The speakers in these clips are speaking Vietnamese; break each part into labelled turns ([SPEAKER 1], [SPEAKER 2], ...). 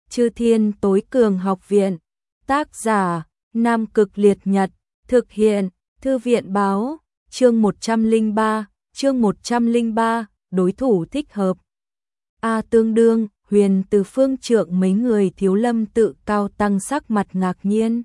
[SPEAKER 1] Chư Thiên Tối Cường Học Viện. Tác giả Nam Cực Liệt Nhật. Thực hiện Thư viện Báo. Chương 103. Đối thủ thích hợp. Tương đương, Huyền Từ Phương Trượng mấy người Thiếu Lâm Tự Cao tăng sắc mặt ngạc nhiên.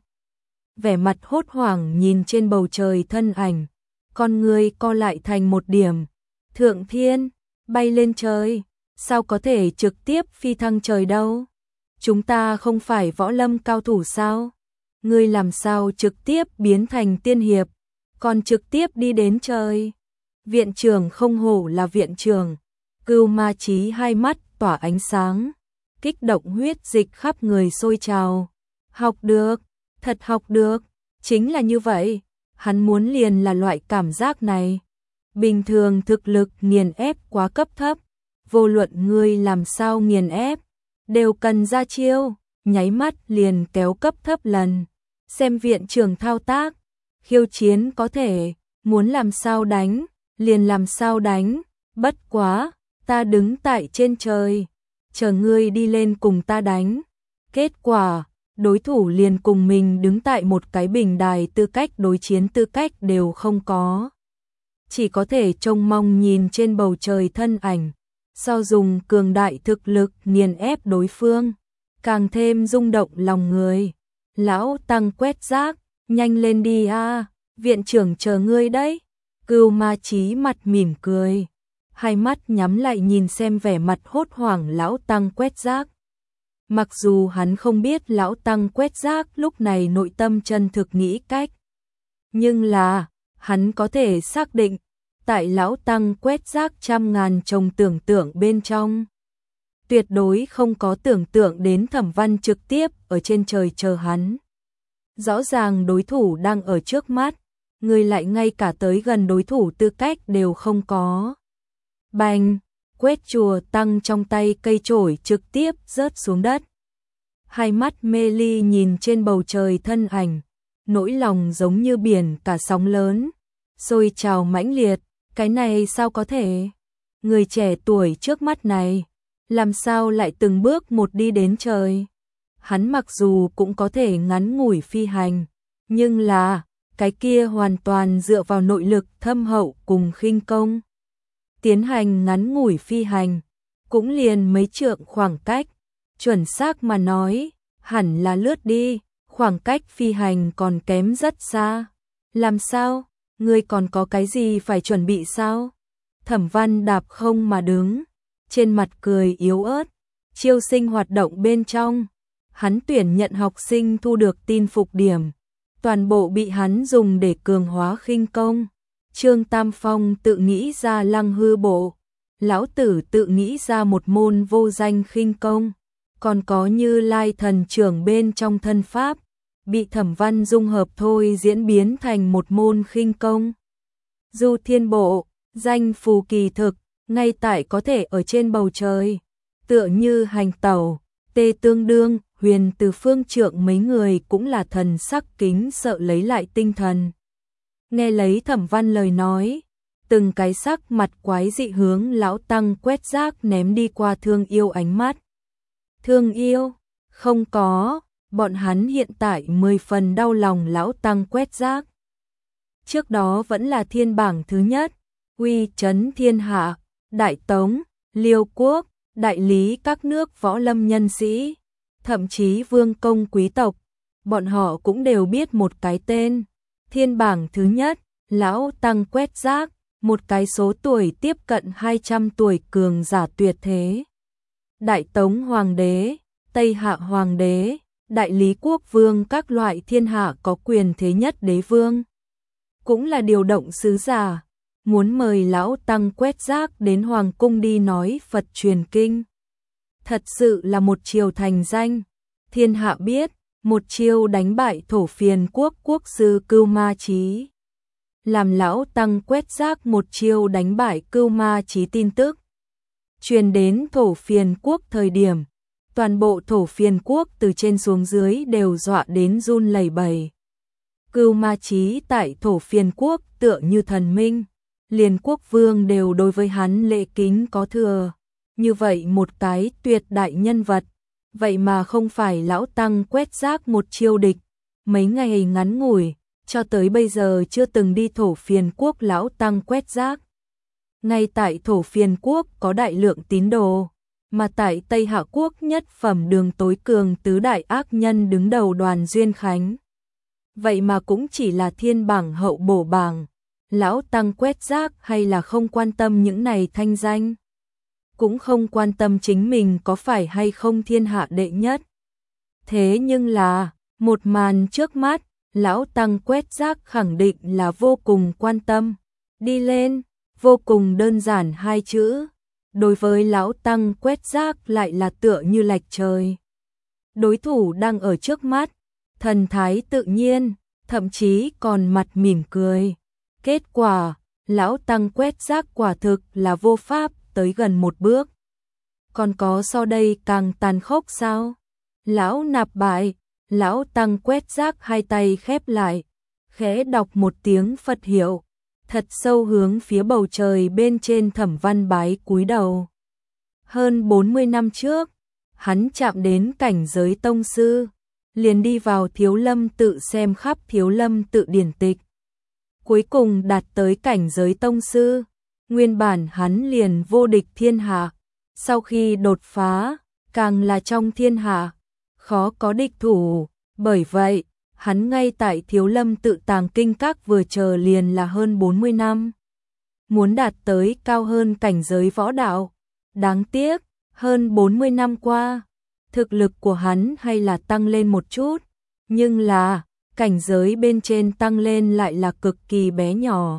[SPEAKER 1] Vẻ mặt hốt hoảng nhìn trên bầu trời thân ảnh, con người co lại thành một điểm. Thượng thiên, bay lên trời, sao có thể trực tiếp phi thăng trời đâu? Chúng ta không phải võ lâm cao thủ sao? Ngươi làm sao trực tiếp biến thành tiên hiệp, còn trực tiếp đi đến trời? Viện trưởng không hổ là viện trưởng. Cưu Ma Chí hai mắt tỏa ánh sáng, kích động huyết dịch khắp người sôi trào. Học được, thật học được, chính là như vậy, hắn muốn liền là loại cảm giác này. Bình thường thực lực nghiền ép quá cấp thấp, vô luận ngươi làm sao nghiền ép, đều cần ra chiêu, nháy mắt liền kéo cấp thấp lần. Xem viện trưởng thao tác, khiêu chiến có thể, muốn làm sao đánh, liền làm sao đánh, bất quá, ta đứng tại trên trời, chờ ngươi đi lên cùng ta đánh. Kết quả, đối thủ liền cùng mình đứng tại một cái bình đài, tư cách đối chiến tư cách đều không có. Chỉ có thể trông mong nhìn trên bầu trời thân ảnh, sau dùng cường đại thực lực nghiền ép đối phương, càng thêm rung động lòng người. Lão tăng quét rác, nhanh lên đi a, viện trưởng chờ ngươi đấy. Cưu Ma Chí mặt mỉm cười, hai mắt nhắm lại nhìn xem vẻ mặt hốt hoảng lão tăng quét rác. Mặc dù hắn không biết lão tăng quét rác lúc này nội tâm chân thực nghĩ cách, nhưng là hắn có thể xác định, tại lão tăng quét rác trăm ngàn chồng tưởng tượng bên trong, tuyệt đối không có tưởng tượng đến Thẩm Văn trực tiếp ở trên trời chờ hắn. Rõ ràng đối thủ đang ở trước mắt, người lại ngay cả tới gần đối thủ tư cách đều không có. Bành, quét chùa tăng trong tay cây chổi trực tiếp rớt xuống đất. Hai mắt mê ly nhìn trên bầu trời thân ảnh, nỗi lòng giống như biển cả sóng lớn, sôi trào mãnh liệt, cái này sao có thể? Người trẻ tuổi trước mắt này, làm sao lại từng bước một đi đến trời? Hắn mặc dù cũng có thể ngắn ngủi phi hành, nhưng là, cái kia hoàn toàn dựa vào nội lực thâm hậu cùng khinh công. Tiến hành ngắn ngủi phi hành, cũng liền mấy trượng khoảng cách, chuẩn xác mà nói, hẳn là lướt đi, khoảng cách phi hành còn kém rất xa. Làm sao? Ngươi còn có cái gì phải chuẩn bị sao? Thẩm Văn đạp không mà đứng, trên mặt cười yếu ớt. Chiêu sinh hoạt động bên trong, hắn tuyển nhận học sinh thu được tin phục điểm, toàn bộ bị hắn dùng để cường hóa khinh công. Trương Tam Phong tự nghĩ ra Lăng Hư Bộ, lão tử tự nghĩ ra một môn vô danh khinh công, còn có Như Lai Thần Trưởng bên trong thân pháp, bị Thẩm Văn dung hợp thôi diễn biến thành một môn khinh công. Du Thiên Bộ, danh phù kỳ thực, ngay tại có thể ở trên bầu trời, tựa như hành tẩu. Tê Tương Đương, Huyền Từ Phương Trượng mấy người cũng là thần sắc kính sợ lấy lại tinh thần. Nghe lấy Thẩm Văn lời nói, từng cái sắc mặt quái dị hướng lão tăng quét rác ném đi qua Thương Yêu ánh mắt. Thương Yêu, không có, bọn hắn hiện tại 10 phần đau lòng lão tăng quét rác. Trước đó vẫn là thiên bảng thứ nhất, uy chấn thiên hạ, Đại Tống, Liêu Quốc, đại lý các nước võ lâm nhân sĩ, thậm chí vương công quý tộc, bọn họ cũng đều biết một cái tên. Thiên bảng thứ nhất, lão tăng quét rác, một cái số tuổi tiếp cận 200 tuổi cường giả tuyệt thế. Đại Tống Hoàng đế, Tây Hạ Hoàng đế, đại lý quốc vương các loại thiên hạ có quyền thế nhất đế vương. Cũng là điều động sứ giả, muốn mời lão tăng quét rác đến hoàng cung đi nói Phật truyền kinh. Thật sự là một chiều thành danh, thiên hạ biết, một chiêu đánh bại thổ phiền quốc quốc sư Cưu Ma Chí. Làm lão tăng quét rác một chiêu đánh bại Cưu Ma Chí tin tức truyền đến thổ phiền quốc thời điểm, toàn bộ thổ phiền quốc từ trên xuống dưới đều dọa đến run lẩy bẩy. Cưu Ma Chí tại thổ phiền quốc tựa như thần minh, liền quốc vương đều đối với hắn lễ kính có thừa. Như vậy một cái tuyệt đại nhân vật, Vậy mà không phải lão tăng quét rác một chiêu địch, mấy ngày ngắn ngủi, cho tới bây giờ chưa từng đi Thổ Phiền Quốc lão tăng quét rác. Ngay tại Thổ Phiền Quốc có đại lượng tín đồ, mà tại Tây Hạ Quốc nhất phẩm đường tối cường tứ đại ác nhân đứng đầu Đoàn Duyên Khánh. Vậy mà cũng chỉ là thiên bảng hậu bổ bảng, lão tăng quét rác hay là không quan tâm những này thanh danh. Cũng không quan tâm chính mình có phải hay không thiên hạ đệ nhất. Thế nhưng là, một màn trước mắt, lão tăng quét rác khẳng định là vô cùng quan tâm. Đi lên, vô cùng đơn giản hai chữ. Đối với lão tăng quét rác lại là tựa như lệch trời. Đối thủ đang ở trước mắt, thần thái tự nhiên, thậm chí còn mặt mỉm cười. Kết quả, lão tăng quét rác quả thực là vô pháp tới gần một bước. Còn có so đây càng tàn khốc sao? Lão nạp bại, lão tăng quét rác hai tay khép lại, khẽ đọc một tiếng Phật hiệu, thật sâu hướng phía bầu trời bên trên Thẩm Văn bái cúi đầu. Hơn 40 năm trước, hắn chạm đến cảnh giới tông sư, liền đi vào Thiếu Lâm tự xem khắp Thiếu Lâm tự điển tịch. Cuối cùng đạt tới cảnh giới tông sư, nguyên bản hắn liền vô địch thiên hạ, sau khi đột phá, càng là trong thiên hạ, khó có địch thủ, bởi vậy, hắn ngay tại Thiếu Lâm tự tàng kinh các vừa chờ liền là hơn 40 năm. Muốn đạt tới cao hơn cảnh giới võ đạo, đáng tiếc, hơn 40 năm qua, thực lực của hắn hay là tăng lên một chút, nhưng là, cảnh giới bên trên tăng lên lại là cực kỳ bé nhỏ.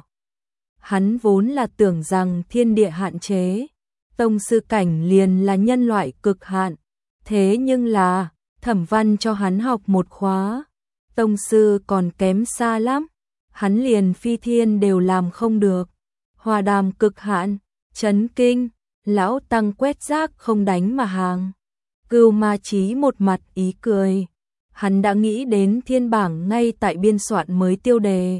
[SPEAKER 1] Hắn vốn là tưởng rằng thiên địa hạn chế, tông sư cảnh liền là nhân loại cực hạn, thế nhưng là, Thẩm Văn cho hắn học một khóa, tông sư còn kém xa lắm, hắn liền phi thiên đều làm không được. Hòa đàm cực hạn, chấn kinh, lão tăng quét rác không đánh mà hàng. Cưu Ma Chí một mặt ý cười, hắn đã nghĩ đến thiên bảng ngay tại biên soạn mới tiêu đề.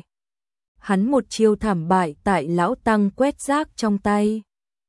[SPEAKER 1] Hắn một chiêu thảm bại tại lão tăng quét rác trong tay,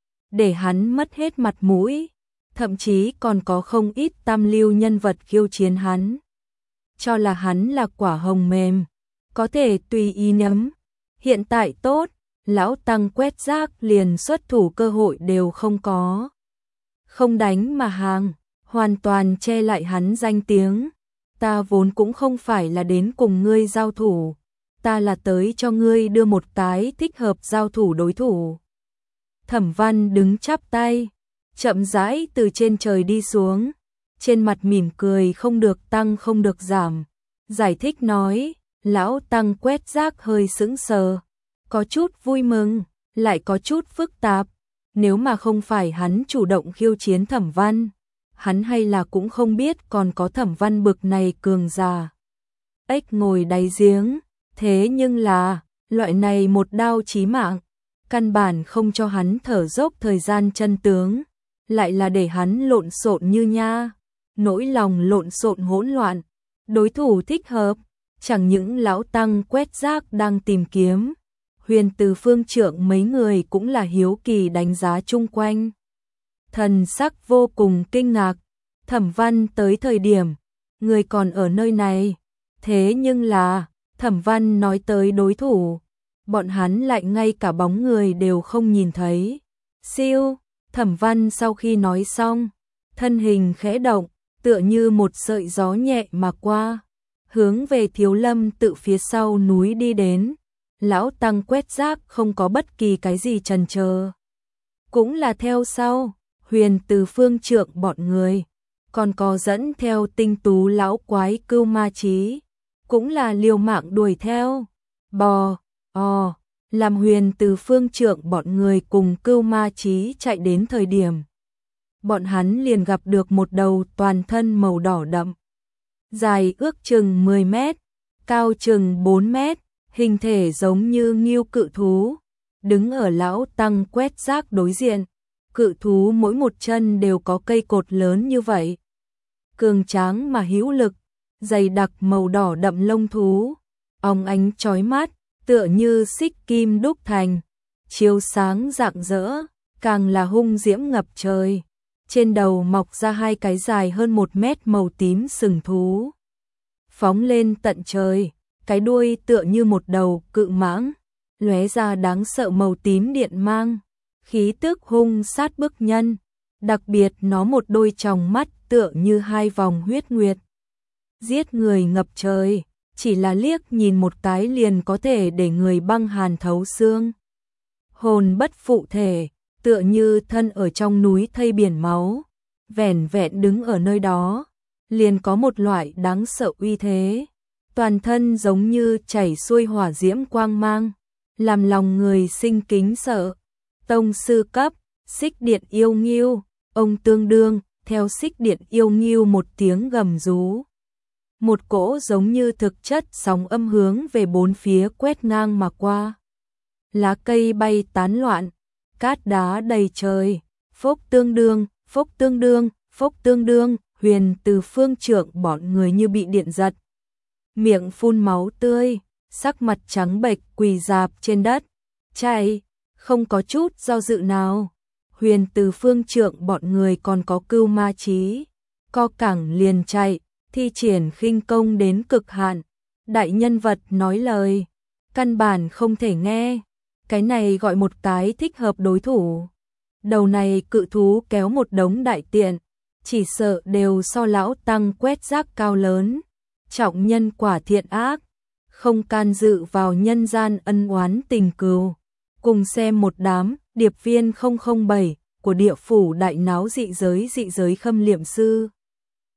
[SPEAKER 1] để hắn mất hết mặt mũi, thậm chí còn có không ít tam lưu nhân vật khiêu chiến hắn. Cho là hắn là quả hồng mềm, có thể tùy ý nắm. Hiện tại tốt, lão tăng quét rác liền xuất thủ cơ hội đều không có. Không đánh mà hàng, hoàn toàn che lại hắn danh tiếng. Ta vốn cũng không phải là đến cùng ngươi giao thủ, ta là tới cho ngươi đưa một cái thích hợp giao thủ đối thủ. Thẩm Văn đứng chắp tay, chậm rãi từ trên trời đi xuống, trên mặt mỉm cười không được tăng không được giảm, giải thích nói, lão tăng quét rác hơi sững sờ, có chút vui mừng, lại có chút phức tạp, nếu mà không phải hắn chủ động khiêu chiến Thẩm Văn, hắn hay là cũng không biết còn có Thẩm Văn bực này cường giả. Ếch ngồi đáy giếng, thế nhưng là, loại này một đao chí mạng, căn bản không cho hắn thở dốc thời gian chân tướng, lại là để hắn lộn xộn như nha, nỗi lòng lộn xộn hỗn loạn, đối thủ thích hợp, chẳng những lão tăng quét rác đang tìm kiếm, Huyền Từ Phương Trượng mấy người cũng là hiếu kỳ đánh giá chung quanh. Thần sắc vô cùng kinh ngạc, Thẩm Văn tới thời điểm, người còn ở nơi này, thế nhưng là, Thẩm Văn nói tới đối thủ, bọn hắn lại ngay cả bóng người đều không nhìn thấy. Siêu, Thẩm Văn sau khi nói xong, thân hình khẽ động, tựa như một sợi gió nhẹ mà qua, hướng về Thiếu Lâm tự phía sau núi đi đến. Lão tăng quét rác không có bất kỳ cái gì chần chờ, cũng là theo sau, Huyền Từ Phương Trượng bọn người, còn có dẫn theo tinh tú lão quái Cưu Ma Chí, cũng là liều mạng đuổi theo. Làm Huyền Từ Phương Trượng bọn người cùng Cưu Ma Chí chạy đến thời điểm, bọn hắn liền gặp được một đầu toàn thân màu đỏ đậm, dài ước chừng 10 mét, cao chừng 4 mét, hình thể giống như ngưu cự thú, đứng ở lão tăng quét rác đối diện. Cự thú mỗi một chân đều có cây cột lớn như vậy, cường tráng mà hữu lực, dày đặc màu đỏ đậm lông thú, óng ánh chói mắt, tựa như xích kim đúc thành, chiếu sáng rạng rỡ, càng là hung diễm ngập trời. trên đầu mọc ra hai cái dài hơn 1 mét màu tím sừng thú. Phóng lên tận trời, cái đuôi tựa như một đầu cự mãng, lóe ra đáng sợ màu tím điện mang, khí tức hung sát bức nhân, đặc biệt nó một đôi tròng mắt tựa như hai vòng huyết nguyệt. Giết người ngập trời, chỉ là liếc nhìn một cái liền có thể để người băng hàn thấu xương. Hồn bất phụ thể, tựa như thân ở trong núi thây biển máu, vẻn vẹn đứng ở nơi đó, liền có một loại đáng sợ uy thế, toàn thân giống như chảy xuôi hỏa diễm quang mang, làm lòng người sinh kính sợ. Tông sư cấp, Xích Điện Yêu Ngưu, ông tương đương, theo Xích Điện Yêu Ngưu một tiếng gầm rú. Một cỗ giống như thực chất sóng âm hướng về bốn phía quét ngang mà qua. Lá cây bay tán loạn, cát đá đầy trời, phốc tương đương, phốc tương đương, phốc tương đương, Huyền Từ Phương Trượng bọn người như bị điện giật. Miệng phun máu tươi, sắc mặt trắng bệch quỳ rạp trên đất, chạy, không có chút do dự nào. Huyền Từ Phương Trượng bọn người còn có cưu ma chí, co cẳng liền chạy, thi triển khinh công đến cực hạn. Đại nhân vật nói lời, căn bản không thể nghe, cái này gọi một cái thích hợp đối thủ. Đầu này cự thú kéo một đống đại tiện, chỉ sợ đều so lão tăng quét rác cao lớn, trọng nhân quả thiện ác, không can dự vào nhân gian ân oán tình cừu. Cùng xem một đám điệp viên 007 của địa phủ đại náo dị giới khâm liệm sư.